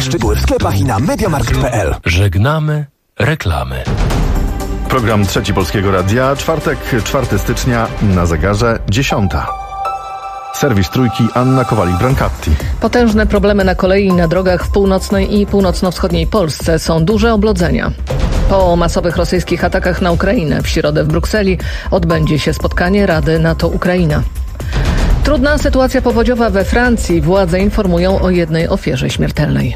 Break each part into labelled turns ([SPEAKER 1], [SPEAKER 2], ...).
[SPEAKER 1] Szczegóły w sklepach i na mediamarkt.pl.
[SPEAKER 2] Żegnamy reklamy.
[SPEAKER 3] Program Trzeci Polskiego Radia, czwartek, 4 stycznia, na zegarze 10. Serwis Trójki, Anna Kowalik-Brancatti.
[SPEAKER 4] Potężne problemy na kolei i na drogach w północnej i północno-wschodniej Polsce. Są duże oblodzenia. Po masowych rosyjskich atakach na Ukrainę w środę w Brukseli odbędzie się spotkanie Rady NATO-Ukraina. Trudna sytuacja powodziowa we Francji. Władze informują o jednej ofierze śmiertelnej.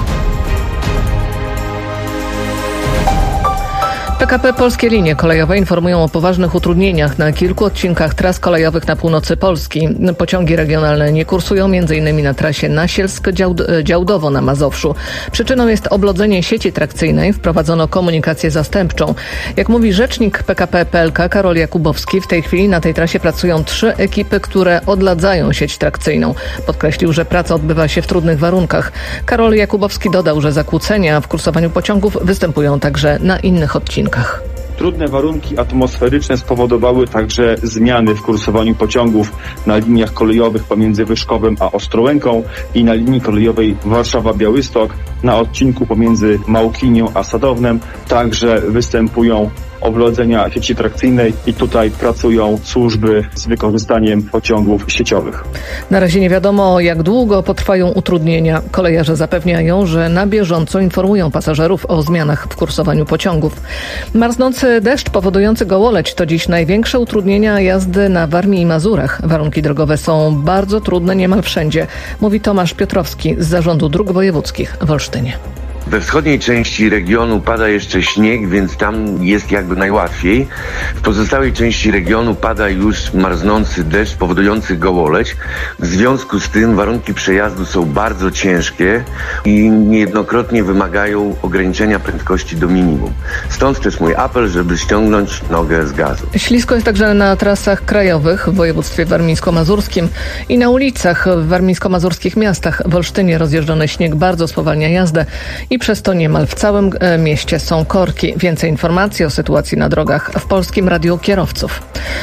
[SPEAKER 4] PKP Polskie Linie Kolejowe informują o poważnych utrudnieniach na kilku odcinkach tras kolejowych na północy Polski. Pociągi regionalne nie kursują m.in. na trasie Nasielsk-Działdowo na Mazowszu. Przyczyną jest oblodzenie sieci trakcyjnej. Wprowadzono komunikację zastępczą. Jak mówi rzecznik PKP PLK Karol Jakubowski, w tej chwili na tej trasie pracują 3 ekipy, które odladzają sieć trakcyjną. Podkreślił, że praca odbywa się w trudnych warunkach. Karol Jakubowski dodał, że zakłócenia w kursowaniu pociągów występują także na innych odcinkach.
[SPEAKER 5] Trudne warunki atmosferyczne spowodowały także zmiany w kursowaniu pociągów na liniach kolejowych pomiędzy Wyszkowem a Ostrołęką i na linii kolejowej Warszawa-Białystok na odcinku pomiędzy Małkinią a Sadownem. Także występują oblodzenia sieci trakcyjnej i tutaj pracują służby z wykorzystaniem pociągów sieciowych.
[SPEAKER 4] Na razie nie wiadomo, jak długo potrwają utrudnienia. Kolejarze zapewniają, że na bieżąco informują pasażerów o zmianach w kursowaniu pociągów. Marznący deszcz powodujący gołoleć to dziś największe utrudnienia jazdy na Warmii i Mazurach. Warunki drogowe są bardzo trudne niemal wszędzie, mówi Tomasz Piotrowski z Zarządu Dróg Wojewódzkich w Olsztynie.
[SPEAKER 6] We wschodniej części regionu pada jeszcze śnieg, więc tam jest jakby najłatwiej. W pozostałej części regionu pada już marznący deszcz powodujący gołoleć. W związku z tym warunki przejazdu są bardzo ciężkie i niejednokrotnie wymagają ograniczenia prędkości do minimum. Stąd też mój apel, żeby ściągnąć nogę z gazu.
[SPEAKER 4] Ślisko jest także na trasach krajowych w województwie warmińsko-mazurskim i na ulicach w warmińsko-mazurskich miastach. W Olsztynie rozjeżdżony śnieg bardzo spowalnia jazdę i przez to niemal w całym mieście są korki. Więcej informacji o sytuacji na drogach w Polskim Radiu Kierowców.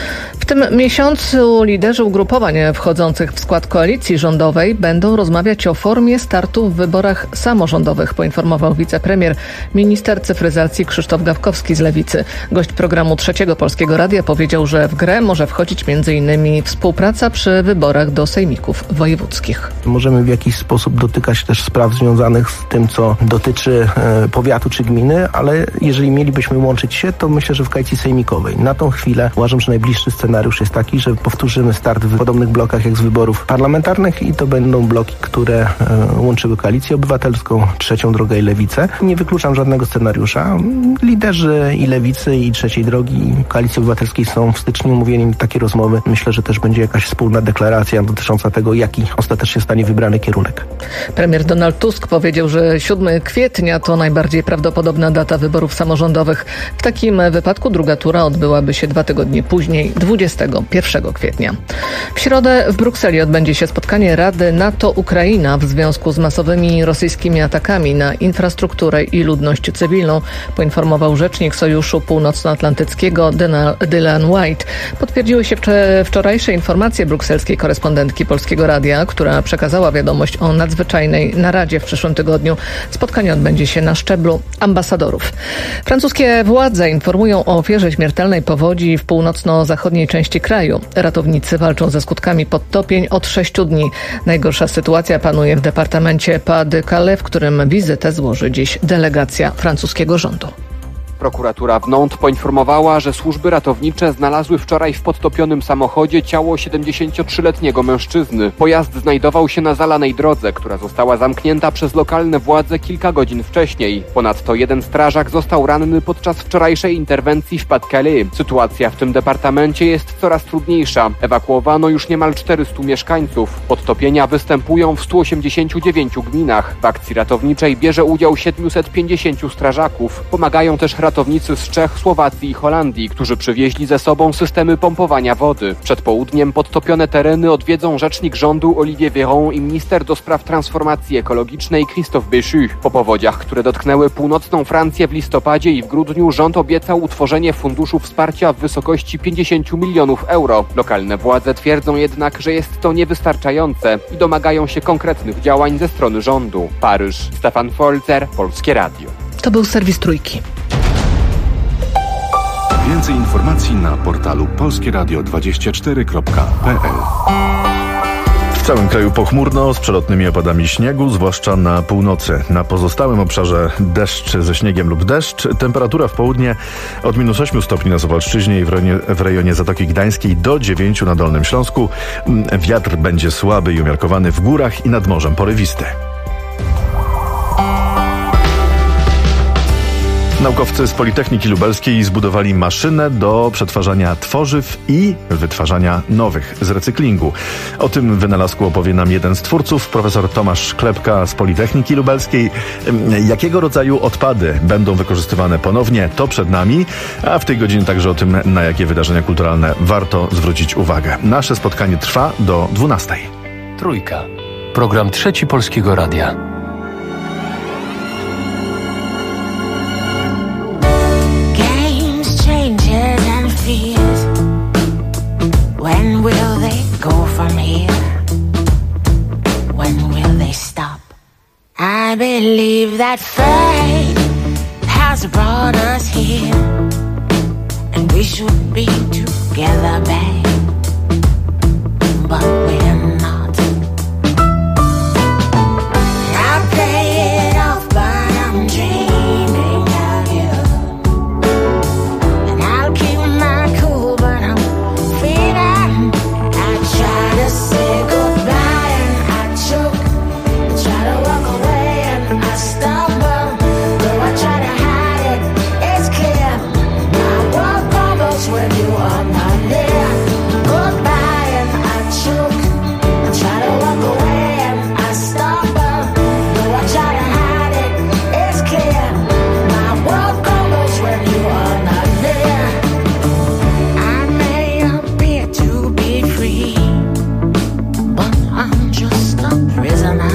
[SPEAKER 4] W tym miesiącu liderzy ugrupowań wchodzących w skład koalicji rządowej będą rozmawiać o formie startu w wyborach samorządowych, poinformował wicepremier, minister cyfryzacji Krzysztof Gawkowski z Lewicy. Gość programu Trzeciego Polskiego Radia powiedział, że w grę może wchodzić m.in. współpraca przy wyborach do sejmików wojewódzkich.
[SPEAKER 7] Możemy w jakiś sposób dotykać też spraw związanych z tym, co dotyczy powiatu czy gminy, ale jeżeli mielibyśmy łączyć się, to myślę, że w koalicji sejmikowej. Na tą chwilę uważam, że najbliższy scenariusz jest taki, że powtórzymy start w podobnych blokach jak z wyborów parlamentarnych i to będą bloki, które łączyły Koalicję Obywatelską, Trzecią Drogę i Lewicę. Nie wykluczam żadnego scenariusza. Liderzy i Lewicy, i Trzeciej Drogi, i Koalicji Obywatelskiej są w styczniu umówieni na takie rozmowy. Myślę, że też będzie jakaś wspólna deklaracja dotycząca tego, jaki ostatecznie zostanie wybrany kierunek.
[SPEAKER 4] Premier Donald Tusk powiedział, że 7 kwietnia to najbardziej prawdopodobna data wyborów samorządowych. W takim wypadku druga tura odbyłaby się 2 tygodnie później, 21 kwietnia. W środę w Brukseli odbędzie się spotkanie Rady NATO-Ukraina w związku z masowymi rosyjskimi atakami na infrastrukturę i ludność cywilną, poinformował rzecznik Sojuszu Północnoatlantyckiego Dylan White. Potwierdziły się wczorajsze informacje brukselskiej korespondentki Polskiego Radia, która przekazała wiadomość o nadzwyczajnej naradzie w przyszłym tygodniu. Spotkanie odbędzie się na szczeblu ambasadorów. Francuskie władze informują o ofierze śmiertelnej powodzi w północno-zachodniej części kraju. Ratownicy walczą ze skutkami podtopień od 6 dni. Najgorsza sytuacja panuje w departamencie Pas-de-Calais, w którym wizytę złoży dziś delegacja francuskiego rządu.
[SPEAKER 8] Prokuratura w Nantes poinformowała, że służby ratownicze znalazły wczoraj w podtopionym samochodzie ciało 73-letniego mężczyzny. Pojazd znajdował się na zalanej drodze, która została zamknięta przez lokalne władze kilka godzin wcześniej. Ponadto jeden strażak został ranny podczas wczorajszej interwencji w Pas-de-Calais. Sytuacja w tym departamencie jest coraz trudniejsza. Ewakuowano już niemal 400 mieszkańców. Podtopienia występują w 189 gminach. W akcji ratowniczej bierze udział 750 strażaków. Pomagają też ratownicy ratownicy z Czech, Słowacji i Holandii, którzy przywieźli ze sobą systemy pompowania wody. Przed południem podtopione tereny odwiedzą rzecznik rządu Olivier Véran i minister do spraw transformacji ekologicznej Christophe Béchu. Po powodziach, które dotknęły północną Francję w listopadzie i w grudniu, rząd obiecał utworzenie funduszu wsparcia w wysokości 50 milionów euro. Lokalne władze twierdzą jednak, że jest to niewystarczające i domagają się konkretnych działań ze strony rządu. Paryż. Stefan Folzer, Polskie Radio.
[SPEAKER 4] To był serwis Trójki.
[SPEAKER 9] Więcej informacji na portalu polskieradio24.pl.
[SPEAKER 3] W całym kraju pochmurno z przelotnymi opadami śniegu, zwłaszcza na północy. Na pozostałym obszarze deszcz ze śniegiem lub deszcz. Temperatura w południe od -8 stopni na Suwalszczyźnie i w rejonie Zatoki Gdańskiej do 9 na Dolnym Śląsku. Wiatr będzie słaby i umiarkowany w górach i nad morzem porywisty. Naukowcy z Politechniki Lubelskiej zbudowali maszynę do przetwarzania tworzyw i wytwarzania nowych z recyklingu. O tym wynalazku opowie nam jeden z twórców, profesor Tomasz Klepka z Politechniki Lubelskiej. Jakiego rodzaju odpady będą wykorzystywane ponownie, to przed nami, a w tej godzinie także o tym, na jakie wydarzenia kulturalne warto zwrócić uwagę. Nasze spotkanie trwa do 12:00.
[SPEAKER 2] Trójka. Program Trzeci Polskiego Radia.
[SPEAKER 10] When will they go from here? When will they stop? I believe that fate has brought us here, and we should be together, babe, but we're not. I play it off, but I'm dreaming of you, and I'll keep my cool, but I'm feeling. I try to say goodbye and I choke, I try to walk away and I stumble, though I try to hide it, it's clear. My world crumbles when you are not there. Goodbye and I choke, I try to walk away and I stumble, though I try to hide it, it's clear. My world crumbles when you are not there. I may appear to be free, but I'm just a prisoner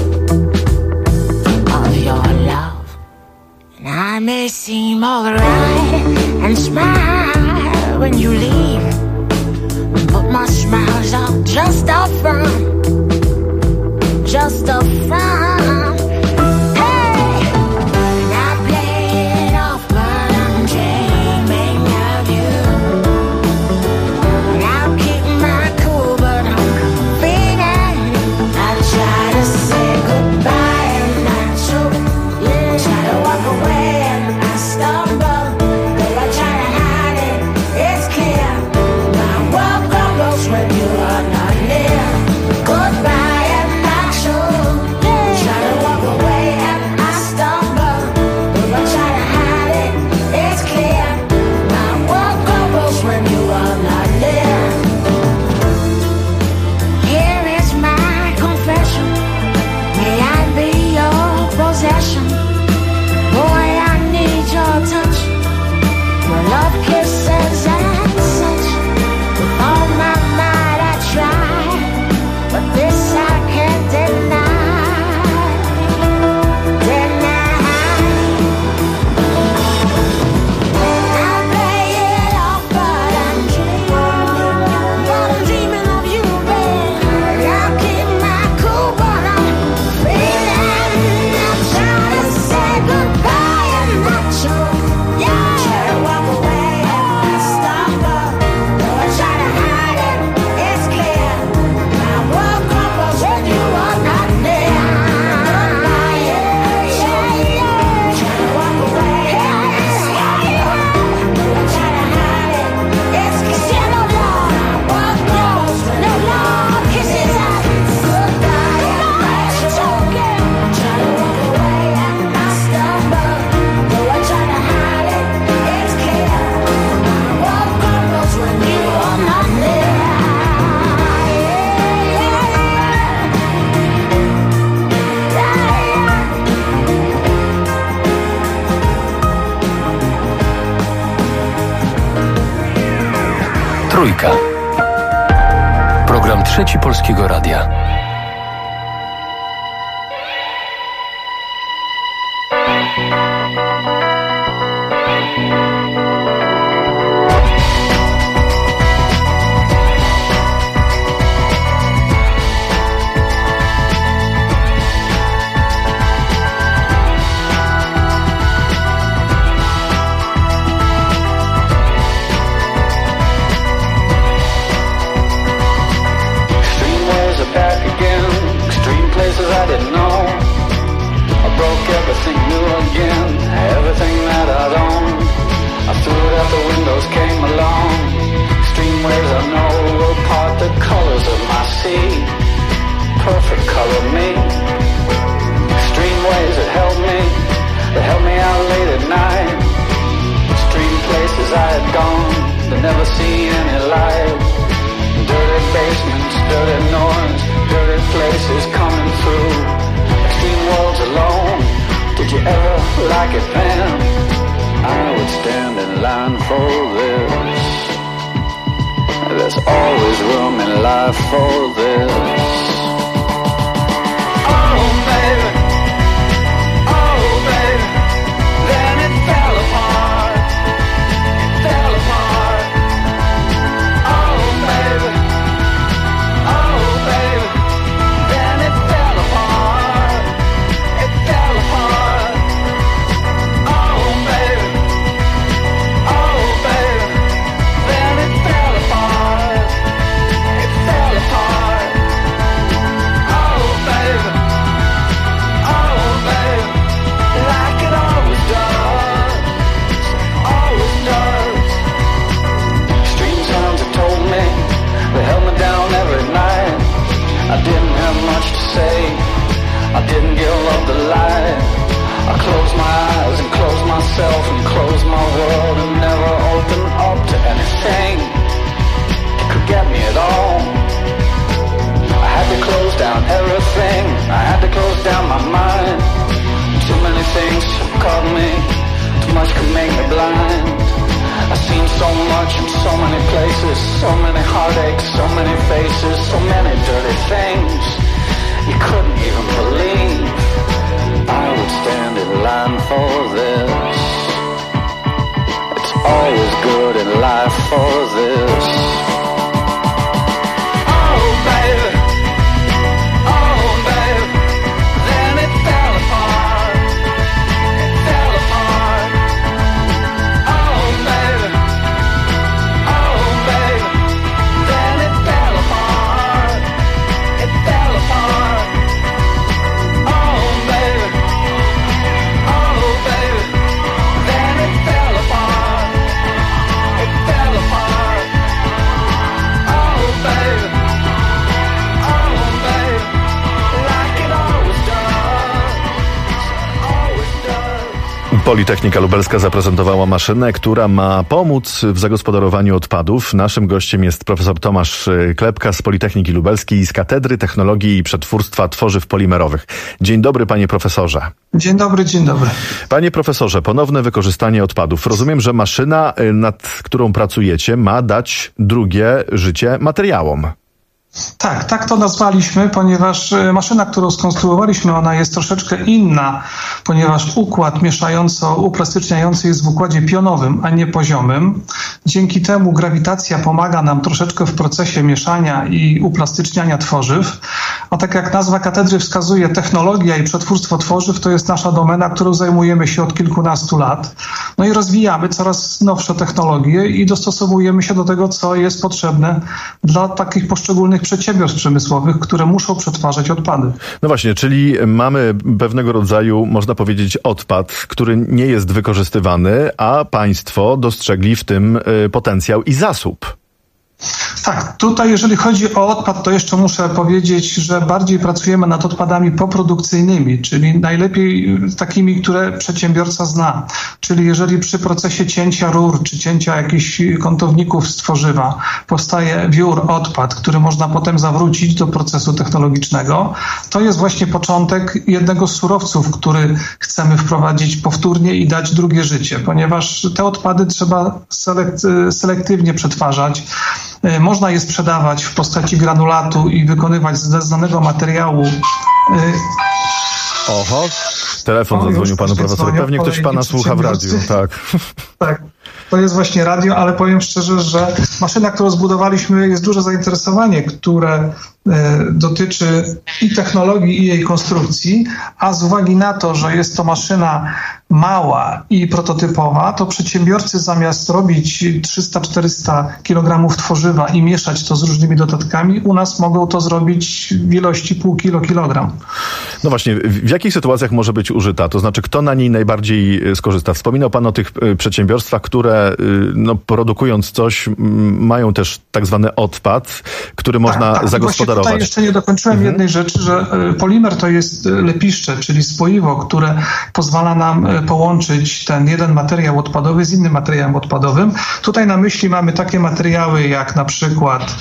[SPEAKER 10] of your love. And I may seem alright and smile when you leave, but my smiles are just a front, just a front. Hey, and I play it off, but I'm dreaming of you. And I'll keep my cool, but I'm feeling. I try to say goodbye and I choke, try to walk away and I stumble, though I try to hide it, it's clear. My world crumbles when you are not near. Goodbye and I choke, try to
[SPEAKER 2] Trójka. Program Trzeci Polskiego Radia.
[SPEAKER 3] Politechnika Lubelska zaprezentowała maszynę, która ma pomóc w zagospodarowaniu odpadów. Naszym gościem jest profesor Tomasz Klepka z Politechniki Lubelskiej z Katedry Technologii i Przetwórstwa Tworzyw Polimerowych. Dzień dobry, panie profesorze.
[SPEAKER 11] Dzień dobry, dzień dobry.
[SPEAKER 3] Panie profesorze, ponowne wykorzystanie odpadów. Rozumiem, że maszyna, nad którą pracujecie, ma dać drugie życie materiałom.
[SPEAKER 11] Tak to nazwaliśmy, ponieważ maszyna, którą skonstruowaliśmy, ona jest troszeczkę inna, ponieważ układ uplastyczniający jest w układzie pionowym, a nie poziomym. Dzięki temu grawitacja pomaga nam troszeczkę w procesie mieszania i uplastyczniania tworzyw. A tak jak nazwa katedry wskazuje, technologia i przetwórstwo tworzyw to jest nasza domena, którą zajmujemy się od kilkunastu lat. No i rozwijamy coraz nowsze technologie i dostosowujemy się do tego, co jest potrzebne dla takich poszczególnych przedsiębiorstw przemysłowych, które muszą przetwarzać odpady.
[SPEAKER 3] No właśnie, czyli mamy pewnego rodzaju, można powiedzieć, odpad, który nie jest wykorzystywany, a państwo dostrzegli w tym potencjał i zasób.
[SPEAKER 11] Tak, tutaj jeżeli chodzi o odpad, to jeszcze muszę powiedzieć, że bardziej pracujemy nad odpadami poprodukcyjnymi, czyli najlepiej takimi, które przedsiębiorca zna. Czyli jeżeli przy procesie cięcia rur czy cięcia jakichś kątowników z tworzywa powstaje wiór, odpad, który można potem zawrócić do procesu technologicznego, to jest właśnie początek jednego z surowców, który chcemy wprowadzić powtórnie i dać drugie życie, ponieważ te odpady trzeba selektywnie przetwarzać. Można je sprzedawać w postaci granulatu i wykonywać ze znanego materiału.
[SPEAKER 3] Oho, telefon zadzwonił panu profesorowi. Pewnie ktoś pana słucha w radiu. Tak.
[SPEAKER 11] Tak. To jest właśnie radio, ale powiem szczerze, że maszyna, którą zbudowaliśmy, jest duże zainteresowanie, które dotyczy i technologii, i jej konstrukcji, a z uwagi na to, że jest to maszyna mała i prototypowa, to przedsiębiorcy zamiast robić 300-400 kg tworzywa i mieszać to z różnymi dodatkami, u nas mogą to zrobić w ilości pół kilogram.
[SPEAKER 3] No właśnie, w jakich sytuacjach może być użyta? To znaczy, kto na niej najbardziej skorzysta? Wspominał pan o tych przedsiębiorstwach, które produkując coś mają też tak zwany odpad, który można zagospodarować.
[SPEAKER 11] Tutaj jeszcze nie dokończyłem jednej rzeczy, że polimer to jest lepiszcze, czyli spoiwo, które pozwala nam połączyć ten jeden materiał odpadowy z innym materiałem odpadowym. Tutaj na myśli mamy takie materiały jak na przykład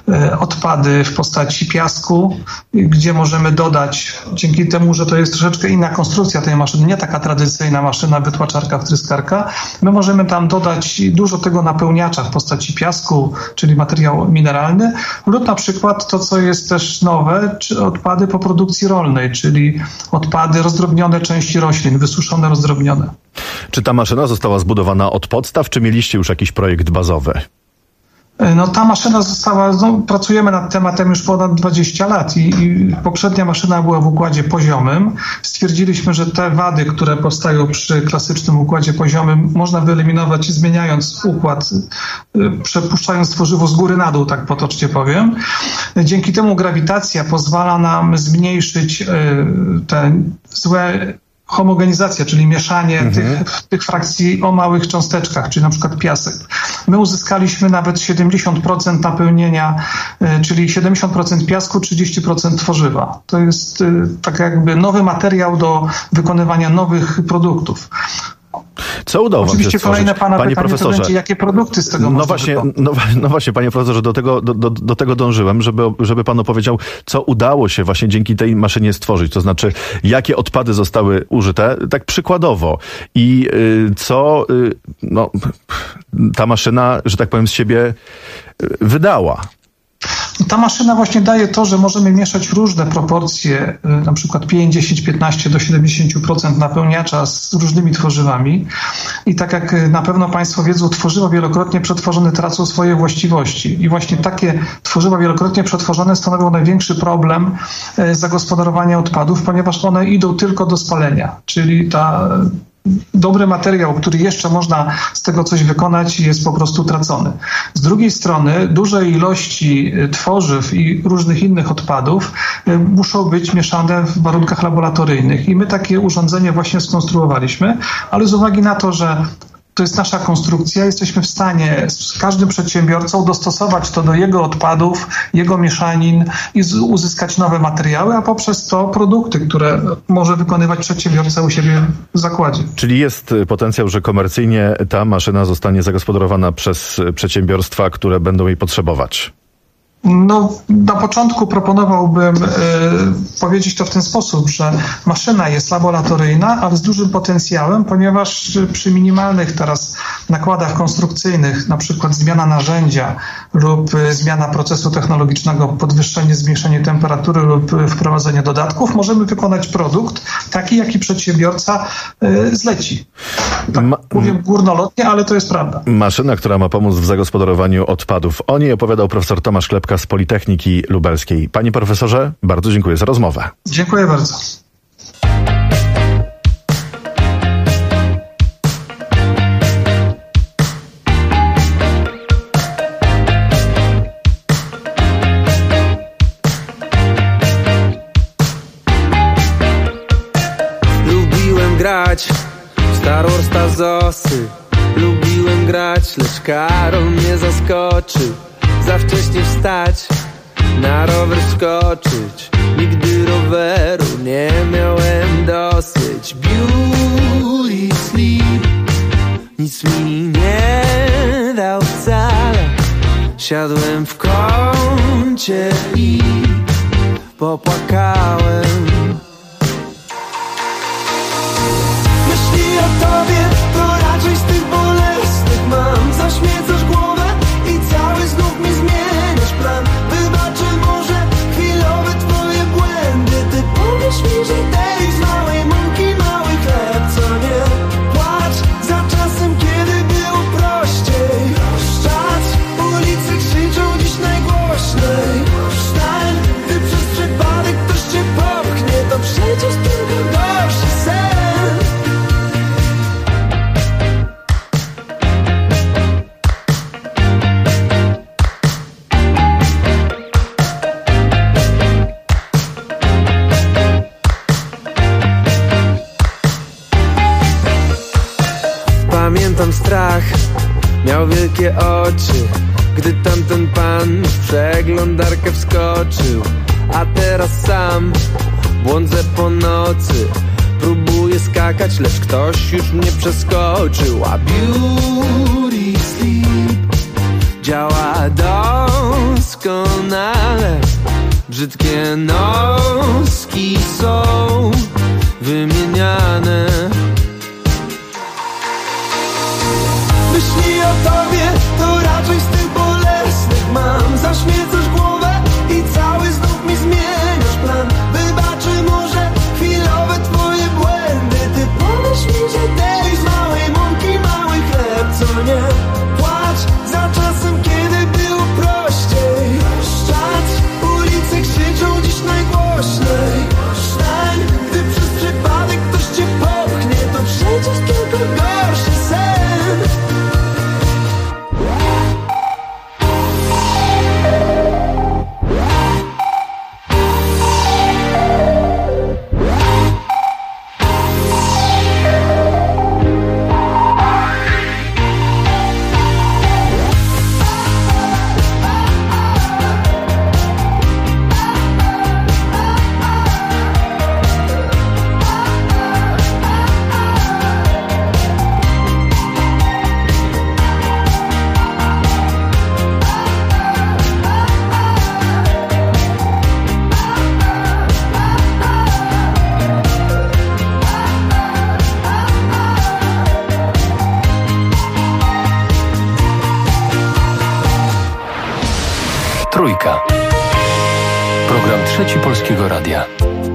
[SPEAKER 11] odpady w postaci piasku, gdzie możemy dodać, dzięki temu, że to jest troszeczkę inna konstrukcja tej maszyny, nie taka tradycyjna maszyna wytłaczarka, wtryskarka, my możemy tam dodać dużo tego napełniacza w postaci piasku, czyli materiał mineralny, lub na przykład to, co jest też nowe, czy odpady po produkcji rolnej, czyli odpady rozdrobnione części roślin, wysuszone, rozdrobnione.
[SPEAKER 3] Czy ta maszyna została zbudowana od podstaw, czy mieliście już jakiś projekt bazowy?
[SPEAKER 11] No ta maszyna została, pracujemy nad tematem już ponad 20 lat i poprzednia maszyna była w układzie poziomym. Stwierdziliśmy, że te wady, które powstają przy klasycznym układzie poziomym, można wyeliminować zmieniając układ, przepuszczając tworzywo z góry na dół, tak potocznie powiem. Dzięki temu grawitacja pozwala nam zmniejszyć te złe homogenizacja, czyli mieszanie tych frakcji o małych cząsteczkach, czyli na przykład piasek. My uzyskaliśmy nawet 70% napełnienia, czyli 70% piasku, 30% tworzywa. To jest tak jakby nowy materiał do wykonywania nowych produktów.
[SPEAKER 3] Co udało wam się stworzyć?
[SPEAKER 11] Kolejne pana
[SPEAKER 3] Panie
[SPEAKER 11] pytanie
[SPEAKER 3] profesorze,
[SPEAKER 11] to będzie, jakie produkty z tego można
[SPEAKER 3] no właśnie, panie profesorze, do tego dążyłem, żeby pan opowiedział, co udało się właśnie dzięki tej maszynie stworzyć. To znaczy, jakie odpady zostały użyte, tak przykładowo. I co ta maszyna, że tak powiem, z siebie wydała.
[SPEAKER 11] Ta maszyna właśnie daje to, że możemy mieszać różne proporcje, na przykład 5, 10, 15 do 70% napełniacza z różnymi tworzywami. I tak jak na pewno Państwo wiedzą, tworzywa wielokrotnie przetworzone tracą swoje właściwości. I właśnie takie tworzywa wielokrotnie przetworzone stanowią największy problem zagospodarowania odpadów, ponieważ one idą tylko do spalenia. Czyli dobry materiał, który jeszcze można z tego coś wykonać, jest po prostu tracony. Z drugiej strony duże ilości tworzyw i różnych innych odpadów muszą być mieszane w warunkach laboratoryjnych i my takie urządzenie właśnie skonstruowaliśmy, ale z uwagi na to, że to jest nasza konstrukcja, jesteśmy w stanie z każdym przedsiębiorcą dostosować to do jego odpadów, jego mieszanin i uzyskać nowe materiały, a poprzez to produkty, które może wykonywać przedsiębiorca u siebie w zakładzie.
[SPEAKER 3] Czyli jest potencjał, że komercyjnie ta maszyna zostanie zagospodarowana przez przedsiębiorstwa, które będą jej potrzebować?
[SPEAKER 11] No, na początku proponowałbym powiedzieć to w ten sposób, że maszyna jest laboratoryjna, ale z dużym potencjałem, ponieważ przy minimalnych teraz nakładach konstrukcyjnych, na przykład zmiana narzędzia lub zmiana procesu technologicznego, podwyższenie, zmniejszenie temperatury lub wprowadzenie dodatków, możemy wykonać produkt taki, jaki przedsiębiorca zleci. Tak powiem górnolotnie, ale to jest prawda.
[SPEAKER 3] Maszyna, która ma pomóc w zagospodarowaniu odpadów. O niej opowiadał profesor Tomasz Klepka z Politechniki Lubelskiej. Panie profesorze, bardzo dziękuję za rozmowę.
[SPEAKER 11] Dziękuję bardzo.
[SPEAKER 12] Lubiłem grać w Star Wars Tazosy. Lubiłem grać, lecz Karol mnie zaskoczył. Za wcześnie wstać, na rower skoczyć. Nigdy roweru nie miałem dosyć. Beauty sleep nic mi nie dał wcale. Siadłem w kącie i popłakałem. Myśli o tobie to raczej z tych bolesnych mam. Zaśmiecasz głowę i cały znów mi zmienia. Pamiętam strach, miał wielkie oczy, gdy tamten pan w przeglądarkę wskoczył. A teraz sam błądzę po nocy, próbuję skakać, lecz ktoś już mnie przeskoczył. A Beauty Sleep działa doskonale. Brzydkie noski są wymieniane. Myśli o tobie to raczej z tych bolesnych mam. Zaśmiecasz głowę i cały znów mi zmieniasz plan. Wybaczy może chwilowe twoje błędy. Ty powiesz mi, że tej z małej mąki mały chleb, co nie? Płacz za czasem, kiedy było prościej. Szczać, ulice krzyczą dziś najgłośniej. Stań, gdy przez przypadek ktoś cię popchnie, to przecież tylko gorszy sen.
[SPEAKER 2] Trójka. Program Trzeci Polskiego Radia.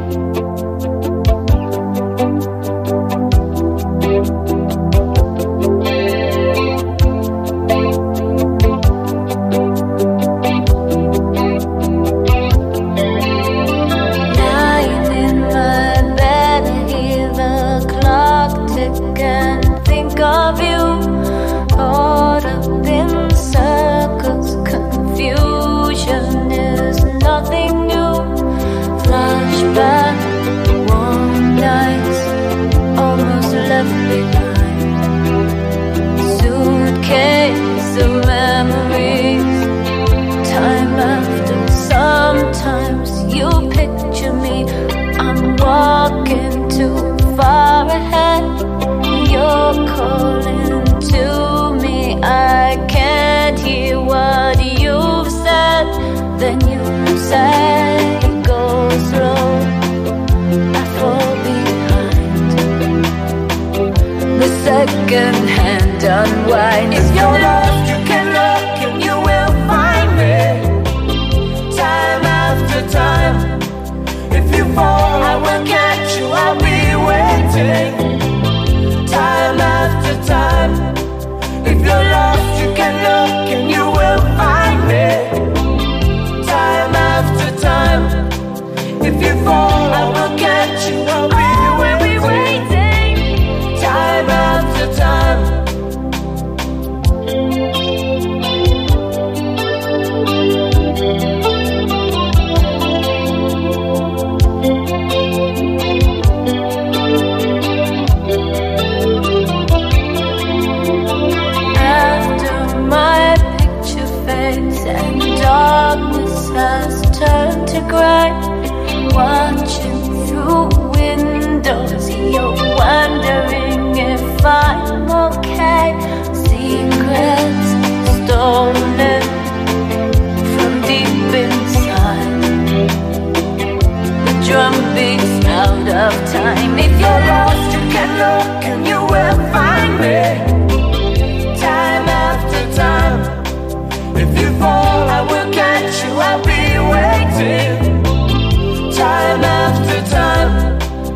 [SPEAKER 13] Second-hand unwind. If you're lost, you can look and you will find me. Time after time. If you fall, I will catch you. I'll be waiting. Time after time. If you're lost, you can look and you will find me. Time after time. If you fall, I will catch you. I'll be waiting. Time after time. After my picture fades and darkness has turned to grey, watching through windows, you're wondering if I'm okay. Secrets stolen from deep inside. The drum beats out of time. If you're lost, you can look and you will find me. Time after time. If you fall, I will catch you. I'll be waiting. Time after time.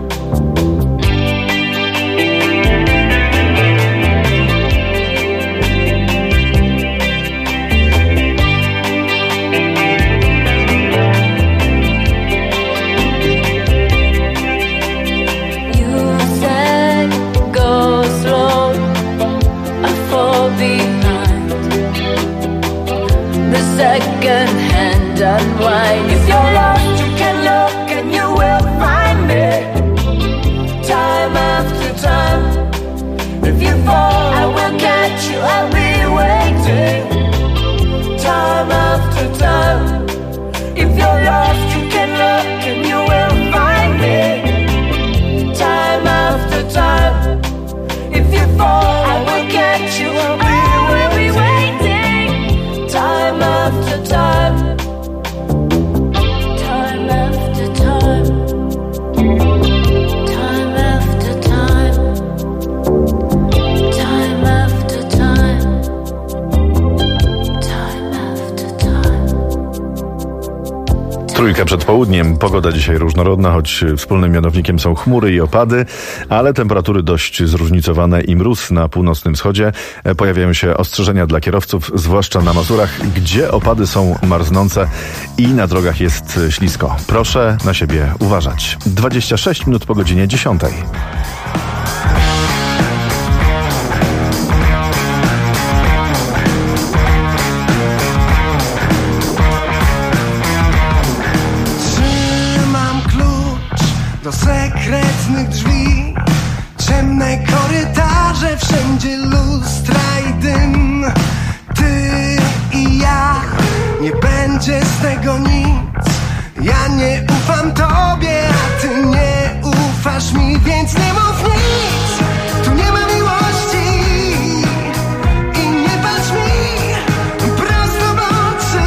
[SPEAKER 13] Second-hand unwind. If you're lost, you can look and you will find me. Time after time. If you fall, I will get you, I'll be waiting. Time after time. If you're lost, you can look and you will find me. Time after time. If you fall, I will catch you, I'll be waiting. Time after time. Time after time. Time after time. Time after time. Time after time.
[SPEAKER 3] Trójka przed południem. Pogoda dzisiaj różnorodna, choć wspólnym mianownikiem są chmury i opady, ale temperatury dość zróżnicowane i mróz na północnym wschodzie. Pojawiają się ostrzeżenia dla kierowców, zwłaszcza na Mazurach, gdzie opady są marznące i na drogach jest ślisko. Proszę na siebie uważać. 26 minut po godzinie 10.
[SPEAKER 12] Trzymam klucz do sekretnych drzwi. Ciemne korytarze, wszędzie lustra i dym. Ty i ja, nie będzie z tego nic. Ja nie ufam tobie, a ty nie ufasz mi, więc nie mów nic. Tu nie ma miłości i nie patrz mi prosto w oczy.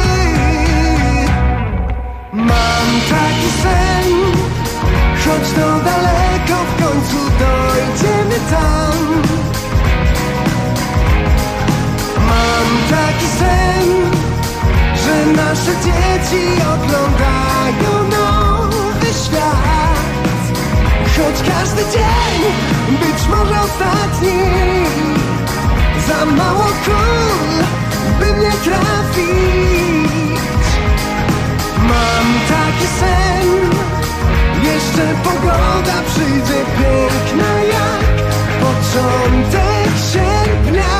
[SPEAKER 12] Mam taki sen, choć to daleko, w końcu dojdziemy tam. Mam taki sen, że nasze dzieci oglądają nowy świat. Choć każdy dzień być może ostatni. Za mało kul, by mnie trafić. Mam taki sen, jeszcze pogoda przyjdzie piękna jak początek sierpnia.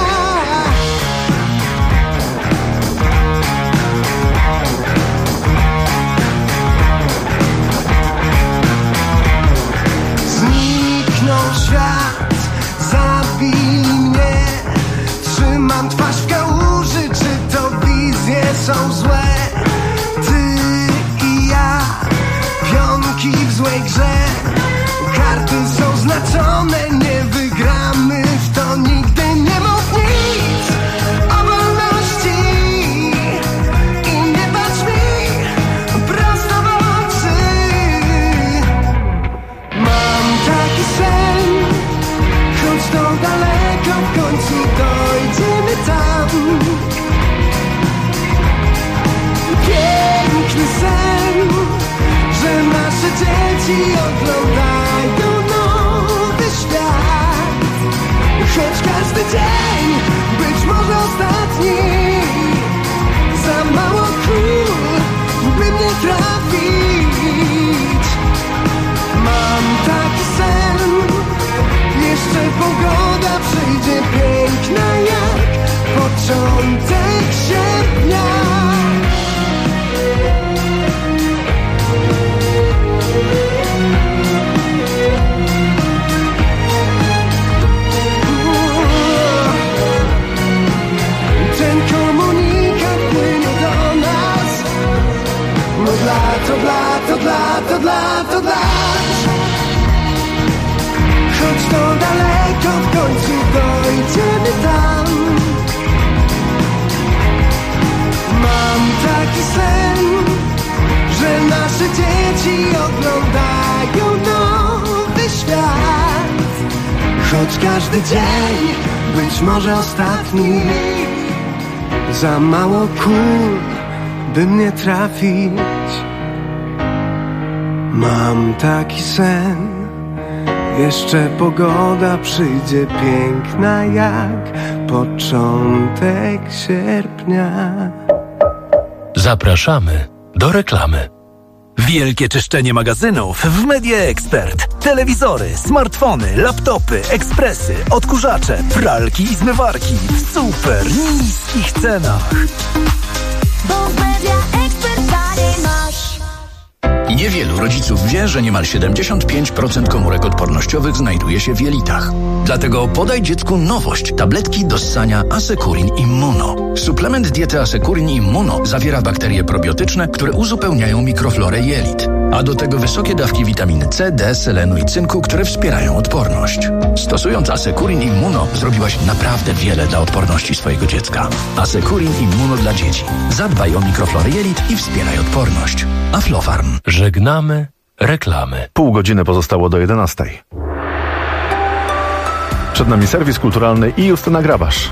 [SPEAKER 12] Zniknął świat, zabili mnie. Trzymam twarz w kałuży, czy to wizje są złe? Ty i ja, pionki w złej grze. Karty są znaczone, nie wygramy w to nigdy. Nie mów nic o wolności i nie patrz mi prosto w oczy. Mam taki sen, choć to daleko, w końcu dojdziemy tam. Piękny sen, że nasze dzieci oglądają nowy świat. Choć każdy dzień być może ostatni. Za mało kul, by mnie trafić. Mam taki sen, jeszcze pogoda przyjdzie piękna jak początek sierpnia. Ten komunikat płynie do nas. Od lat, od lat, od lat, od lat, od lat. Choć to daleko, w końcu dojdziemy tam. Mam taki sen, że nasze dzieci oglądają nowy świat. Choć każdy dzień być może ostatni. Za mało kul, by mnie trafić. Mam taki sen, jeszcze pogoda przyjdzie piękna jak początek sierpnia.
[SPEAKER 1] Zapraszamy do reklamy. Wielkie czyszczenie magazynów w Media Expert. Telewizory, smartfony, laptopy, ekspresy, odkurzacze, pralki i zmywarki w super niskich cenach.
[SPEAKER 10] Bo w Media Expert taniej masz.
[SPEAKER 14] Niewielu rodziców wie, że niemal 75% komórek odpornościowych znajduje się w jelitach. Dlatego podaj dziecku nowość. Tabletki do ssania Asekurin Immuno. Suplement diety Asekurin Immuno zawiera bakterie probiotyczne, które uzupełniają mikroflorę jelit. A do tego wysokie dawki witaminy C, D, selenu i cynku, które wspierają odporność. Stosując Asekurin Immuno zrobiłaś naprawdę wiele dla odporności swojego dziecka. Asekurin Immuno dla dzieci. Zadbaj o mikroflorę jelit i wspieraj odporność. Aflofarm.
[SPEAKER 2] Żegnamy reklamy.
[SPEAKER 3] Pół godziny pozostało do 11. Przed nami serwis kulturalny i Justyna Grabasz.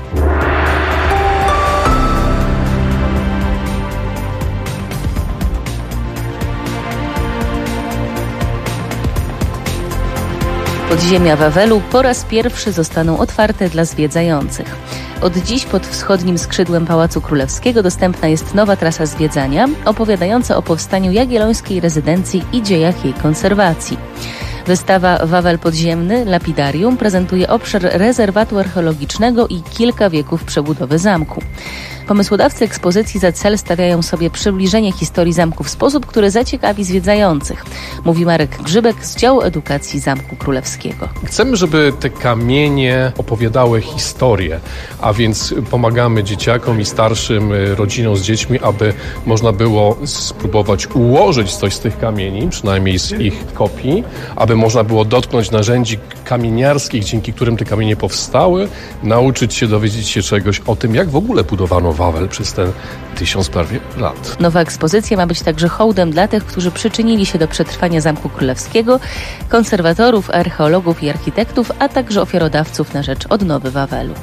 [SPEAKER 15] Podziemia Wawelu po raz pierwszy zostaną otwarte dla zwiedzających. Od dziś pod wschodnim skrzydłem Pałacu Królewskiego dostępna jest nowa trasa zwiedzania, opowiadająca o powstaniu jagiellońskiej rezydencji i dziejach jej konserwacji. Wystawa Wawel Podziemny, Lapidarium prezentuje obszar rezerwatu archeologicznego i kilka wieków przebudowy zamku. Pomysłodawcy ekspozycji za cel stawiają sobie przybliżenie historii zamku w sposób, który zaciekawi zwiedzających, mówi Marek Grzybek z działu edukacji Zamku Królewskiego.
[SPEAKER 16] Chcemy, żeby te kamienie opowiadały historię, a więc pomagamy dzieciakom i starszym rodzinom z dziećmi, aby można było spróbować ułożyć coś z tych kamieni, przynajmniej z ich kopii, aby można było dotknąć narzędzi kamieniarskich, dzięki którym te kamienie powstały, nauczyć się, dowiedzieć się czegoś o tym, jak w ogóle budowano Wawel przez ten 1000 prawie lat.
[SPEAKER 15] Nowa ekspozycja ma być także hołdem dla tych, którzy przyczynili się do przetrwania Zamku Królewskiego, konserwatorów, archeologów i architektów, a także ofiarodawców na rzecz odnowy Wawelu.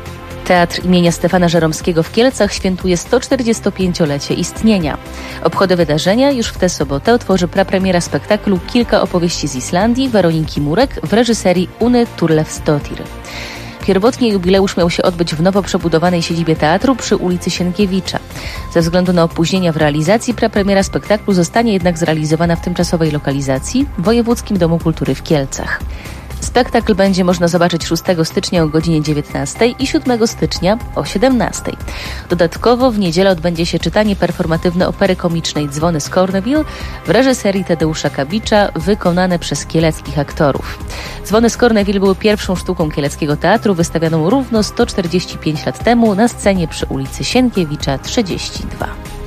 [SPEAKER 15] Teatr imienia Stefana Żeromskiego w Kielcach świętuje 145-lecie istnienia. Obchody wydarzenia już w tę sobotę otworzy prapremiera spektaklu Kilka opowieści z Islandii Weroniki Murek w reżyserii Uny Turlewsdottir. Pierwotnie jubileusz miał się odbyć w nowo przebudowanej siedzibie teatru przy ulicy Sienkiewicza. Ze względu na opóźnienia w realizacji prapremiera spektaklu zostanie jednak zrealizowana w tymczasowej lokalizacji w Wojewódzkim Domu Kultury w Kielcach. Spektakl będzie można zobaczyć 6 stycznia o godzinie 19 i 7 stycznia o 17. Dodatkowo w niedzielę odbędzie się czytanie performatywne opery komicznej Dzwony z Corneville w reżyserii Tadeusza Kabicza, wykonane przez kieleckich aktorów. Dzwony z Corneville były pierwszą sztuką kieleckiego teatru wystawianą równo 145 lat temu na scenie przy ulicy Sienkiewicza 32.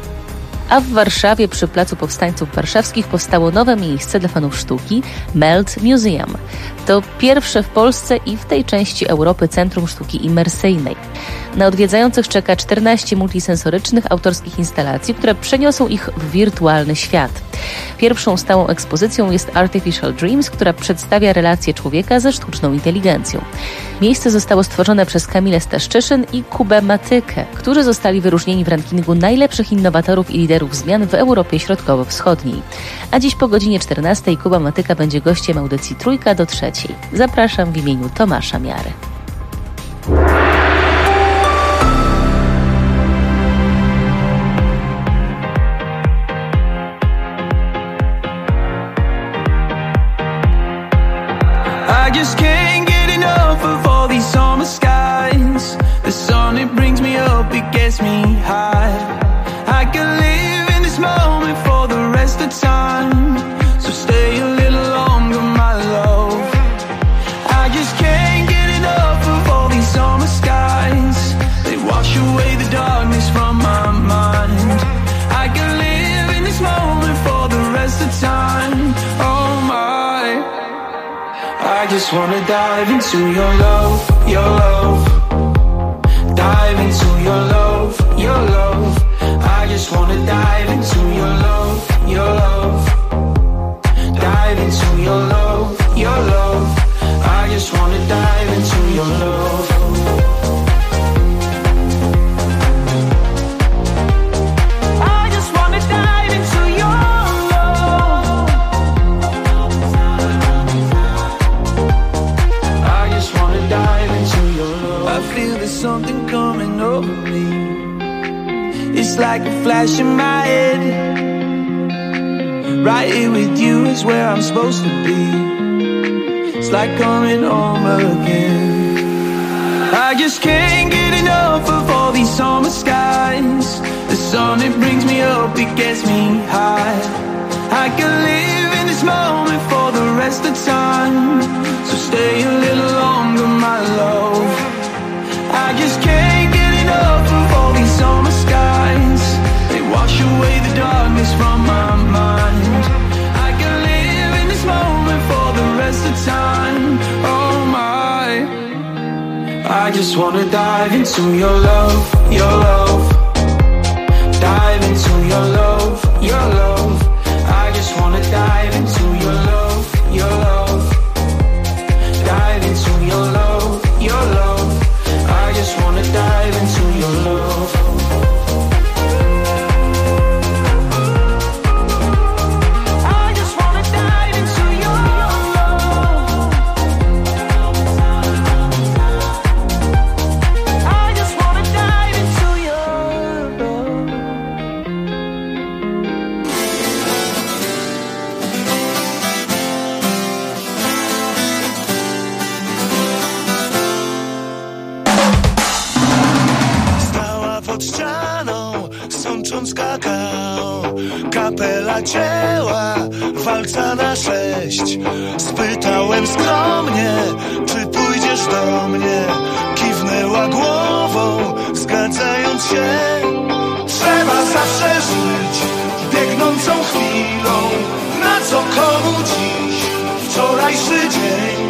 [SPEAKER 15] A w Warszawie przy Placu Powstańców Warszawskich powstało nowe miejsce dla fanów sztuki Melt Museum. To pierwsze w Polsce i w tej części Europy centrum sztuki imersyjnej. Na odwiedzających czeka 14 multisensorycznych autorskich instalacji, które przeniosą ich w wirtualny świat. Pierwszą stałą ekspozycją jest Artificial Dreams, która przedstawia relacje człowieka ze sztuczną inteligencją. Miejsce zostało stworzone przez Kamilę Staszczyszyn i Kubę Matykę, którzy zostali wyróżnieni w rankingu najlepszych innowatorów i liderów zmian w Europie Środkowo-Wschodniej. A dziś po godzinie 14 Kuba Matyka będzie gościem audycji Trójka do Trzeciej. Zapraszam w imieniu Tomasza Miary.
[SPEAKER 12] I just can't get enough of all these summer skies. The sun, it brings me up, it gets me high. I can live in this moment for the rest of time. So stay a little longer, my love. I just can't get enough of all these summer skies. They wash away the darkness from my mind. I can live in this moment for the rest of time. Oh my, I just wanna dive into your love, your love. Dive into your love, your love. I just wanna dive into your love, your love. Dive into your love, your love. I just wanna dive into your love. I just wanna dive into your love. I just wanna dive into your love. I feel there's something coming over me. It's like a flash in my head. Right here with you is where I'm supposed to be. It's like coming home again. I just can't get enough of all these summer skies. The sun, it brings me up, it gets me high. I just wanna dive into your love, your love. Dive into your love, your love. I just wanna dive into your love, your love. Dive into your love, your love. I just wanna dive into your love. I just wanna dive into your love. I just wanna dive into your love.
[SPEAKER 17] Stała pod ścianą, sącząc kakao. Kapela cięła, walca na 6. Spytałem skromnie, czy pójdziesz do mnie. Kiwnęła głową, zgadzając się. Trzeba zawsze żyć biegnącą chwilą. Na co komu dziś wczorajszy dzień?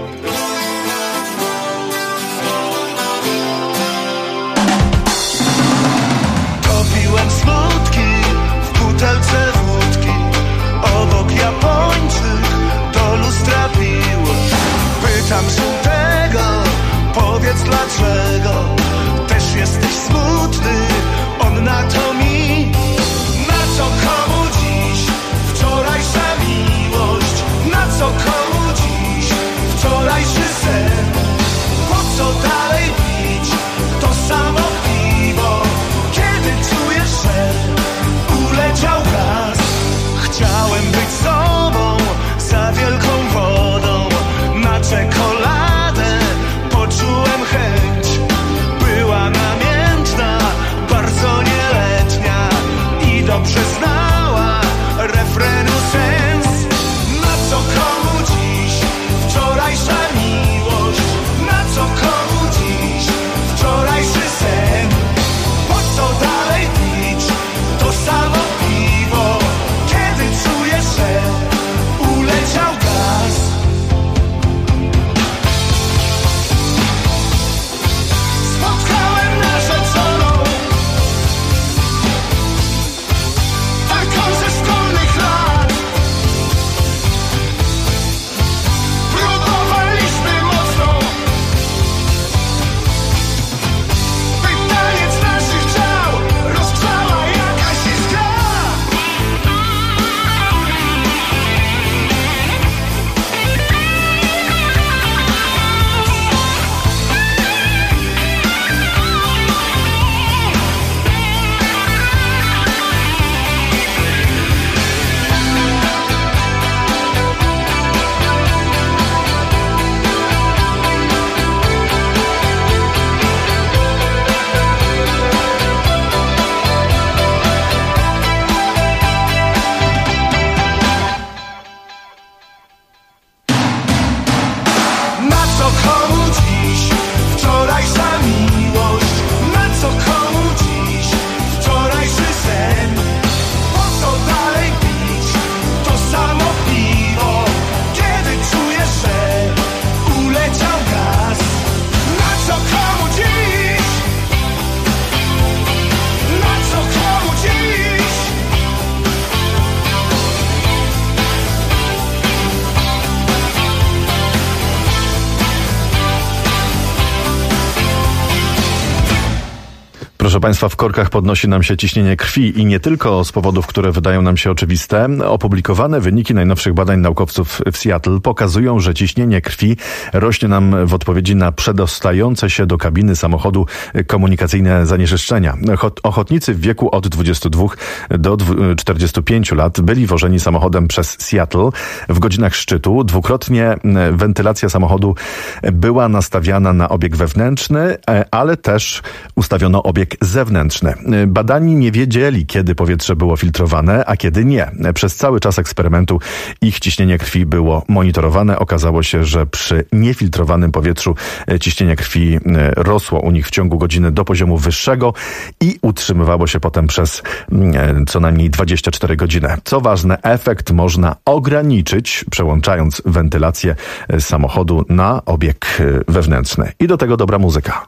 [SPEAKER 17] Topiłem smutki w butelce wódki. Obok Japończyk do lustra pił. Pytam żółtego, powiedz dlaczego też jesteś smutny. On na to mi. Na co komu dziś wczorajsza miłość? Na co komu dziś wczorajszy sen? Po co dalej pić to samo piwo, kiedy czujesz, że uleciał gaz? Chciałem być sobą za wielką wodą. Na czekoladę poczułem chęć. Była namiętna, bardzo nieletnia i dobrze znała refrenu sens. Na co komu dziś wczorajsza miłość? Na co komu dziś wczorajszy sen? Po co dalej pić to samo piwo, kiedy czujesz, że uleciał gaz? Spotkałem narzeczoną, taką ze szkolnych lat. Próbowaliśmy mocno, by taniec naszych ciał rozgrzała jakaś iskra. Na co komu dziś wczorajsza miłość? Na co komu dziś wczorajszy sen? Po co dalej pić to samo piwo, kiedy czujesz, że uleciał gaz? Na co komu dziś? Na co komu dziś?
[SPEAKER 3] Proszę Państwa, w korkach podnosi nam się ciśnienie krwi i nie tylko z powodów, które wydają nam się oczywiste. Opublikowane wyniki najnowszych badań naukowców w Seattle pokazują, że ciśnienie krwi rośnie nam w odpowiedzi na przedostające się do kabiny samochodu komunikacyjne zanieczyszczenia. Ochotnicy w wieku od 22 do 45 lat byli wożeni samochodem przez Seattle w godzinach szczytu. Dwukrotnie wentylacja samochodu była nastawiana na obieg wewnętrzny, ale też ustawiono obieg obieg zewnętrzny. Badani nie wiedzieli, kiedy powietrze było filtrowane, a kiedy nie. Przez cały czas eksperymentu ich ciśnienie krwi było monitorowane. Okazało się, że przy niefiltrowanym powietrzu ciśnienie krwi rosło u nich w ciągu godziny do poziomu wyższego i utrzymywało się potem przez co najmniej 24 godziny. Co ważne, efekt można ograniczyć, przełączając wentylację samochodu na obieg wewnętrzny. I do tego dobra muzyka.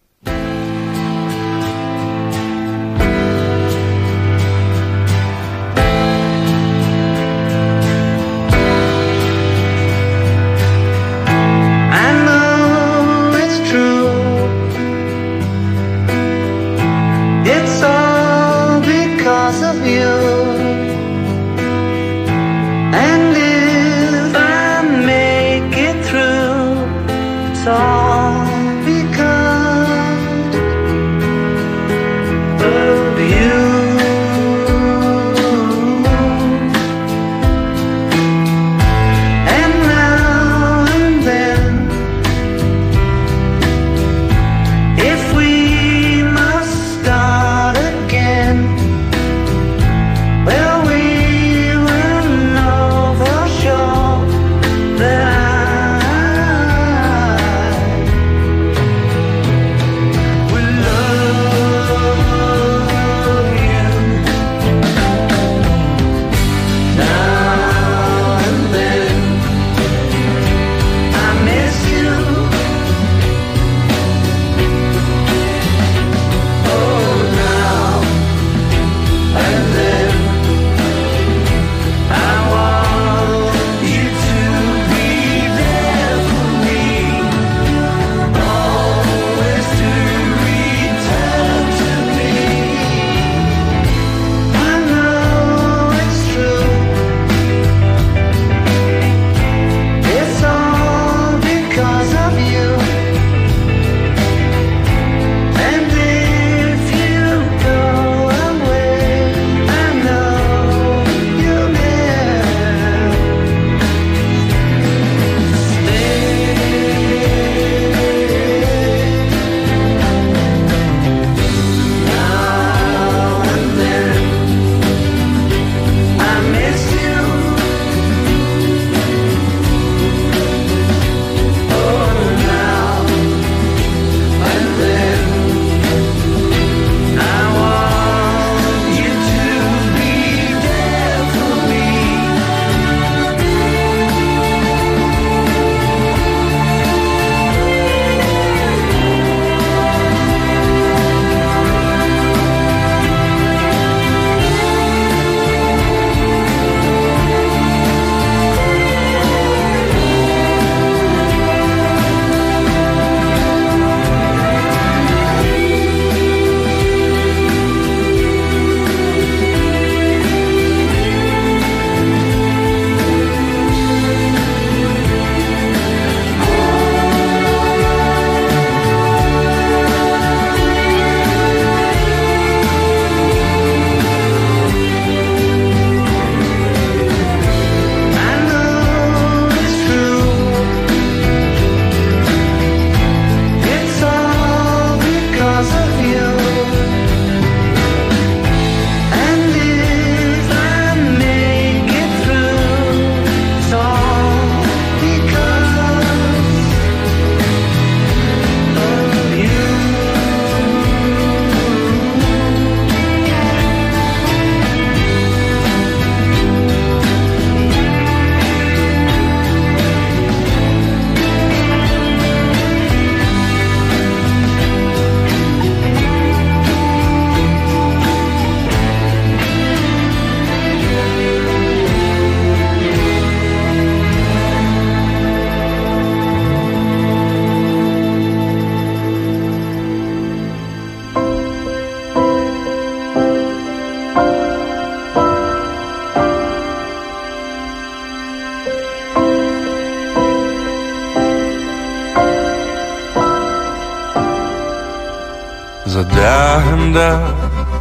[SPEAKER 17] za dachem dach,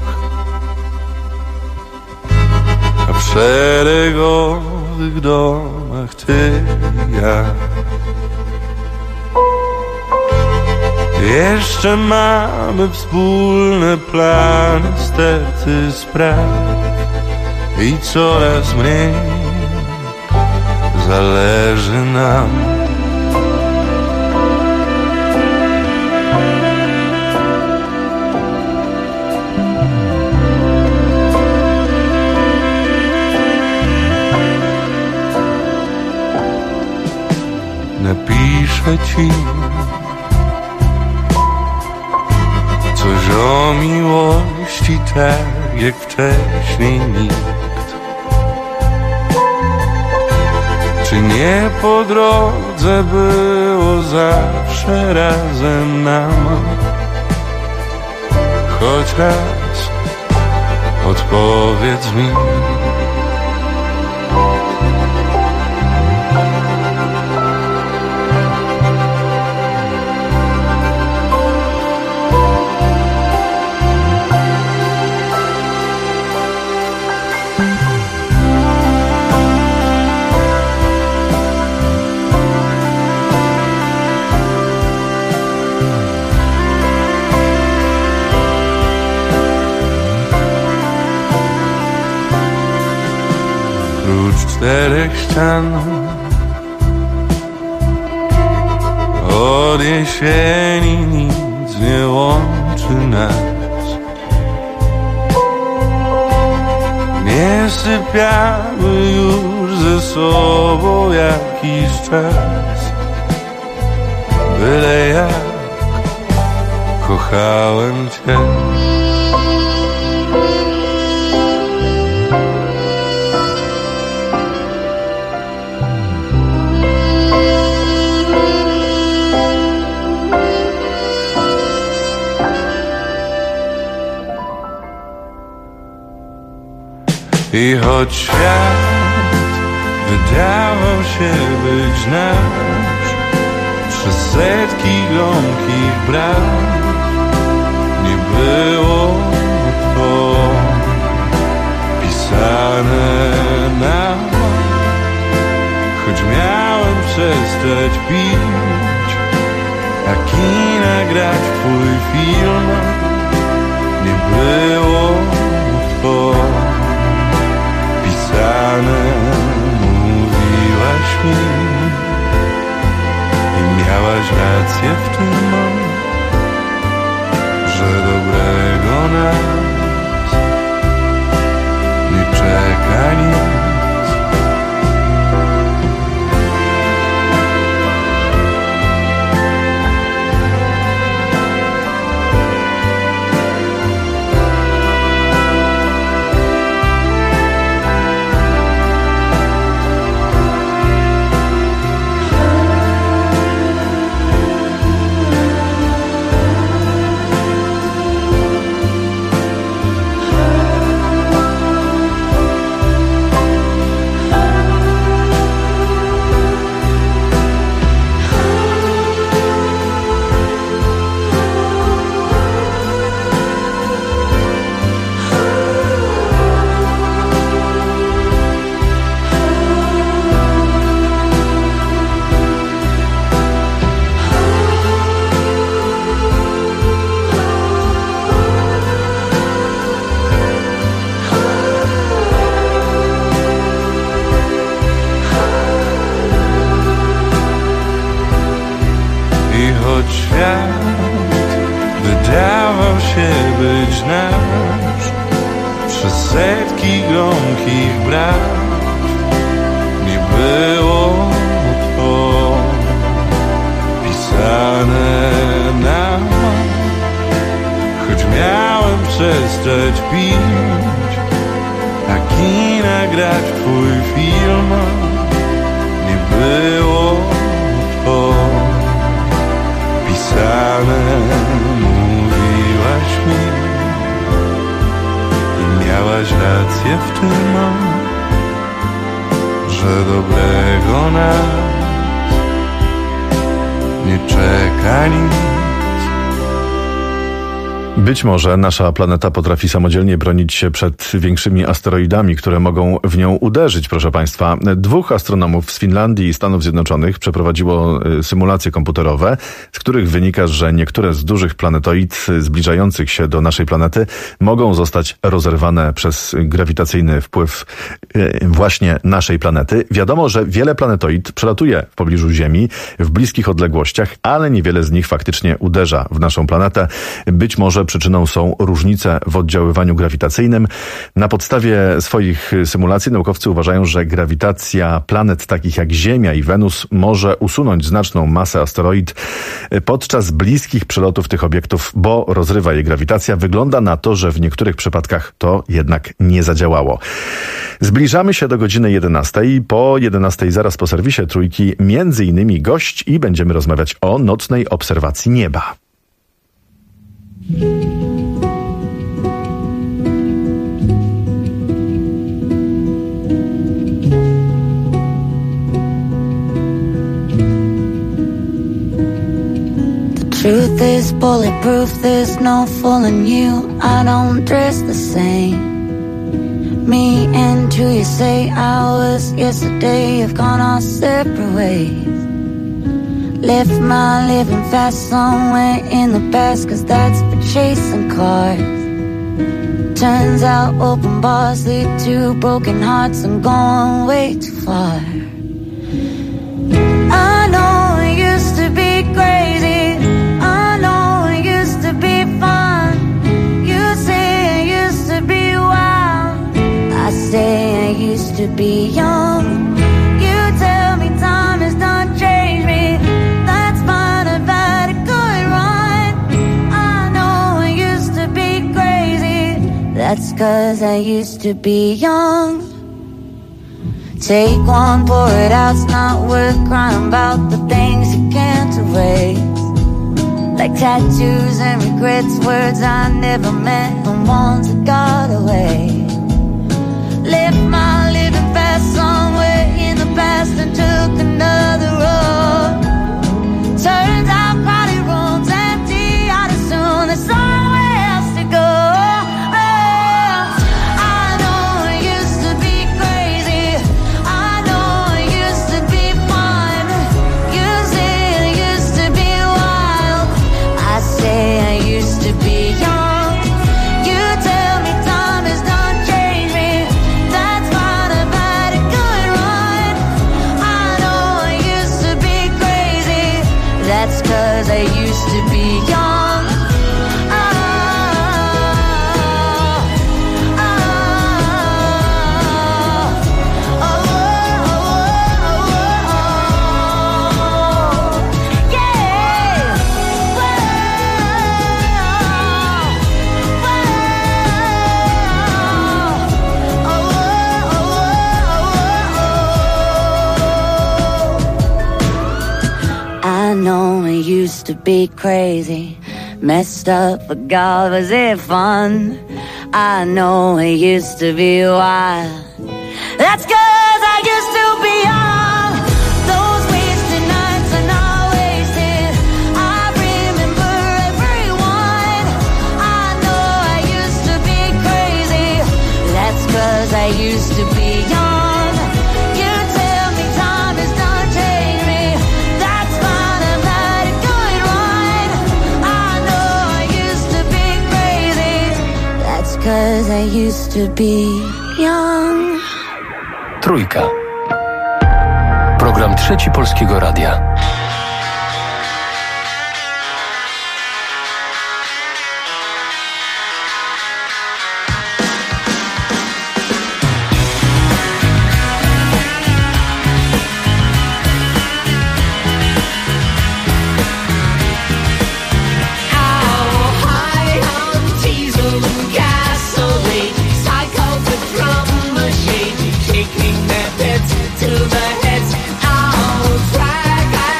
[SPEAKER 17] a w szeregowych domach ty i ja. Jeszcze mamy wspólne plany, sterty spraw i coraz mniej zależy nam. Napiszę ci coś o miłości, tak jak wcześniej nikt. Czy nie po drodze było zawsze razem nam? Choć raz odpowiedz mi. Czterech ścian od jesieni nic nie łączy nas. Nie sypiamy już ze sobą jakiś czas. Byle jak kochałem cię. I choć świat wydawał się być nasz, przez setki gromkich bram nie było to pisane nam. Choć miałem przestać pić, a kina grać w twój film, nie było to mówiłaś mi i miałaś rację w tym, że dobrego nas nie czeka nic. Wydawał się być nasz, przez setki gromkich braw nie było to pisane nam. Choć miałem przestać pić, a kina grać w twój film, nie było to pisane. Mówiłaś mi i miałaś rację w tym, że dobrego nas nie czeka nic.
[SPEAKER 3] Być może nasza planeta potrafi samodzielnie bronić się przed większymi asteroidami, które mogą w nią uderzyć, proszę Państwa. 2 astronomów z Finlandii i Stanów Zjednoczonych przeprowadziło symulacje komputerowe, z których wynika, że niektóre z dużych planetoid zbliżających się do naszej planety mogą zostać rozerwane przez grawitacyjny wpływ właśnie naszej planety. Wiadomo, że wiele planetoid przelatuje w pobliżu Ziemi w bliskich odległościach, ale niewiele z nich faktycznie uderza w naszą planetę. Być może przyczyną są różnice w oddziaływaniu grawitacyjnym. Na podstawie swoich symulacji naukowcy uważają, że grawitacja planet takich jak Ziemia i Wenus może usunąć znaczną masę asteroid podczas bliskich przelotów tych obiektów, bo rozrywa je grawitacja. Wygląda na to, że w niektórych przypadkach to jednak nie zadziałało. Zbliżamy się do godziny 11. Po 11 zaraz po serwisie Trójki między innymi gość i będziemy rozmawiać o nocnej obserwacji nieba.
[SPEAKER 10] Truth is bulletproof, there's no fooling you. I don't dress the same. Me and who you say I was yesterday have gone our separate ways. Left my living fast somewhere in the past, 'cause that's for chasing cars. Turns out open bars lead to broken hearts. I'm going way too far. I know it used to be crazy, I know it used to be fun. You say it used to be wild, I say I used to be young. You tell me time has not changed me, that's fine, I've had a good run. I know I used to be crazy, that's 'cause I used to be young. Take one, pour it out, it's not worth crying about the things you can't erase. Like tattoos and regrets, words I never meant, the ones that got away. Left my living fast somewhere in the past and took another road. Turns out crowded rooms empty, I'd assume there's somewhere else to go. I know it used to be crazy, I know it used to be fun. You say it used to be wild, I say I used to be young. You tell me time has not changed me, that's fine, I've had a good run. I know I used to be crazy, that's 'cause I used to be young. I know it used to be crazy, messed up, but God, was it fun. I know it used to be wild, that's 'cause I used to be young. Those wasted nights are not wasted, I remember everyone. I know I used to be crazy, that's 'cause I used to be young. You tell me time has not changed me, that's fine, I've had a good run. I know I used to be crazy, that's 'cause I used to be young.
[SPEAKER 2] Trójka. Program Trzeci Polskiego Radia.
[SPEAKER 13] To the heads, I'll drag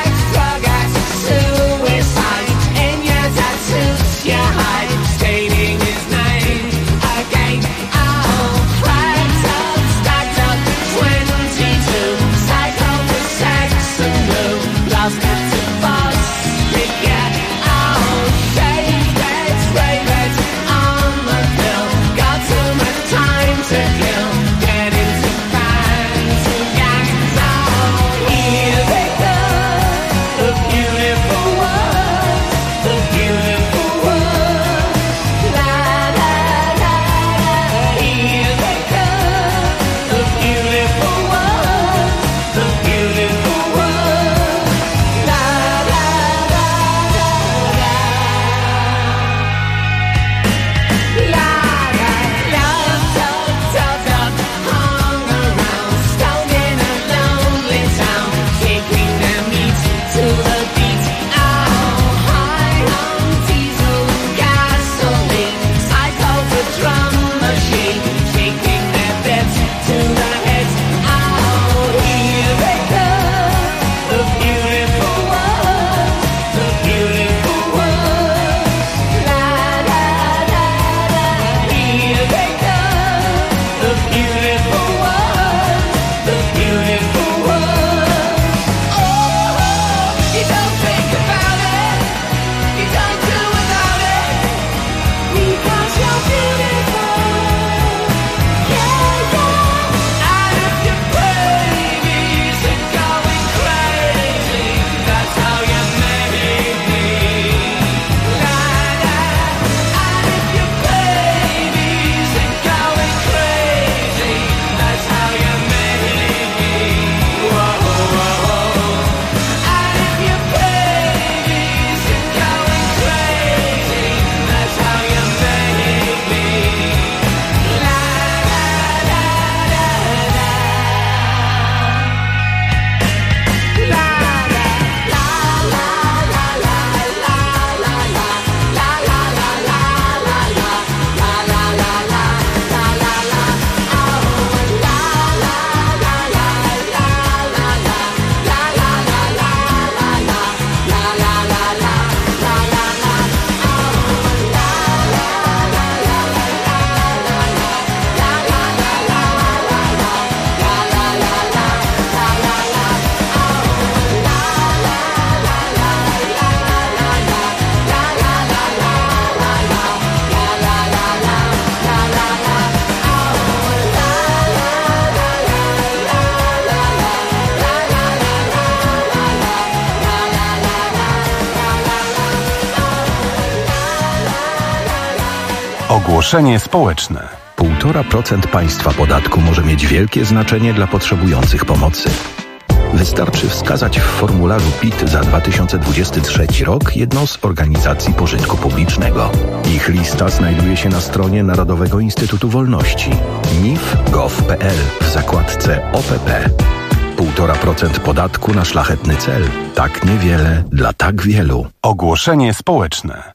[SPEAKER 9] Ogłoszenie społeczne.
[SPEAKER 18] 1,5% państwa podatku może mieć wielkie znaczenie dla potrzebujących pomocy. Wystarczy wskazać w formularzu PIT za 2023 rok jedną z organizacji pożytku publicznego. Ich lista znajduje się na stronie Narodowego Instytutu Wolności nif.gov.pl w zakładce OPP. 1,5% podatku na szlachetny cel. Tak niewiele dla tak wielu.
[SPEAKER 9] Ogłoszenie społeczne.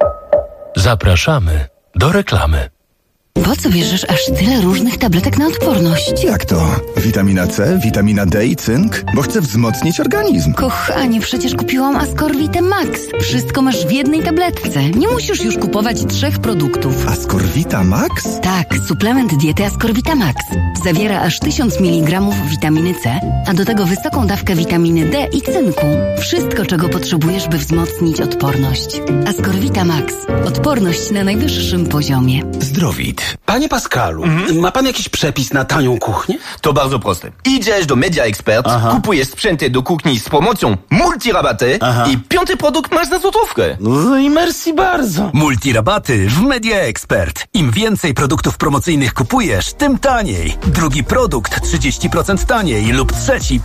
[SPEAKER 2] Zapraszamy do reklamy.
[SPEAKER 19] Po co bierzesz aż tyle różnych tabletek na odporność?
[SPEAKER 20] Jak to? Witamina C, witamina D i cynk? Bo chcę wzmocnić organizm.
[SPEAKER 19] Kochanie, przecież kupiłam Ascorvite Max. Wszystko masz w jednej tabletce. Nie musisz już kupować 3 produktów.
[SPEAKER 20] Ascorvita Max?
[SPEAKER 19] Tak, suplement diety Ascorvita Max. Zawiera aż 1000 mg witaminy C, a do tego wysoką dawkę witaminy D i cynku. Wszystko, czego potrzebujesz, by wzmocnić odporność. Ascorvita Max. Odporność na najwyższym poziomie.
[SPEAKER 21] Zdrowit. Panie Pascalu, ma pan jakiś przepis na tanią kuchnię?
[SPEAKER 22] To bardzo proste. Idziesz do Media Expert, kupujesz sprzęty do kuchni z promocją multirabaty i 5. produkt masz za złotówkę.
[SPEAKER 21] No i merci bardzo.
[SPEAKER 1] Multirabaty w Media Expert. Im więcej produktów promocyjnych kupujesz, tym taniej. Drugi produkt 30% taniej lub trzeci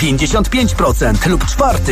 [SPEAKER 1] 55% lub czwarty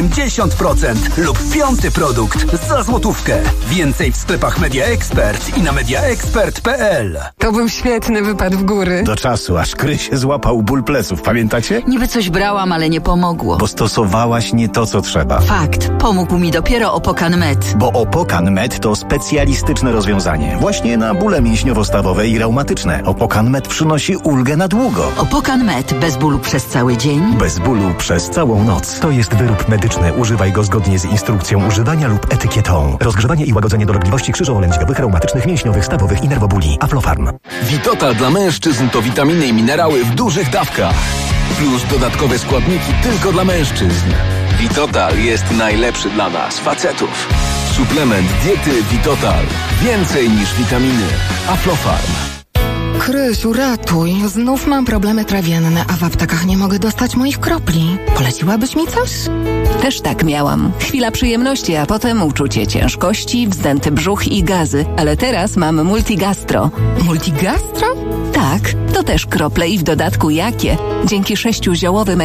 [SPEAKER 1] 80% lub 5. produkt za złotówkę. Więcej w sklepach Media Expert i na mediaexpert.pl.
[SPEAKER 23] To był świetny wypad w góry.
[SPEAKER 24] Do czasu, aż Krysie złapał ból pleców, pamiętacie?
[SPEAKER 23] Niby coś brałam, ale nie pomogło.
[SPEAKER 24] Bo stosowałaś nie to, co trzeba.
[SPEAKER 23] Fakt. Pomógł mi dopiero Opokan Med.
[SPEAKER 24] Bo Opokan Med to specjalistyczne rozwiązanie. Właśnie na bóle mięśniowo-stawowe i reumatyczne. Opokan Med przynosi ulgę na długo.
[SPEAKER 23] Opokan Med. Bez bólu przez cały dzień?
[SPEAKER 24] Bez bólu przez całą noc.
[SPEAKER 25] To jest wyrób medyczny. Używaj go zgodnie z instrukcją używania lub etykietą. Rozgrzewanie i łagodzenie dolegliwości krzyżowo-lędźwiowych, reumatycznych, mięśniowych, stawowych i nerwobóli. Aflofarm.
[SPEAKER 26] Vitotal dla mężczyzn to witaminy i minerały w dużych dawkach. Plus dodatkowe składniki tylko dla mężczyzn. Vitotal jest najlepszy dla nas, facetów. Suplement diety Vitotal. Więcej niż witaminy. Aflofarm.
[SPEAKER 23] Krysiu, ratuj. Znów mam problemy trawienne, a w aptekach nie mogę dostać moich kropli. Poleciłabyś mi coś?
[SPEAKER 27] Też tak miałam. Chwila przyjemności, a potem uczucie ciężkości, wzdęty brzuch i gazy. Ale teraz mam Multigastro.
[SPEAKER 23] Multigastro?
[SPEAKER 27] Tak, to też krople i w dodatku jakie. Dzięki 6 ziołowym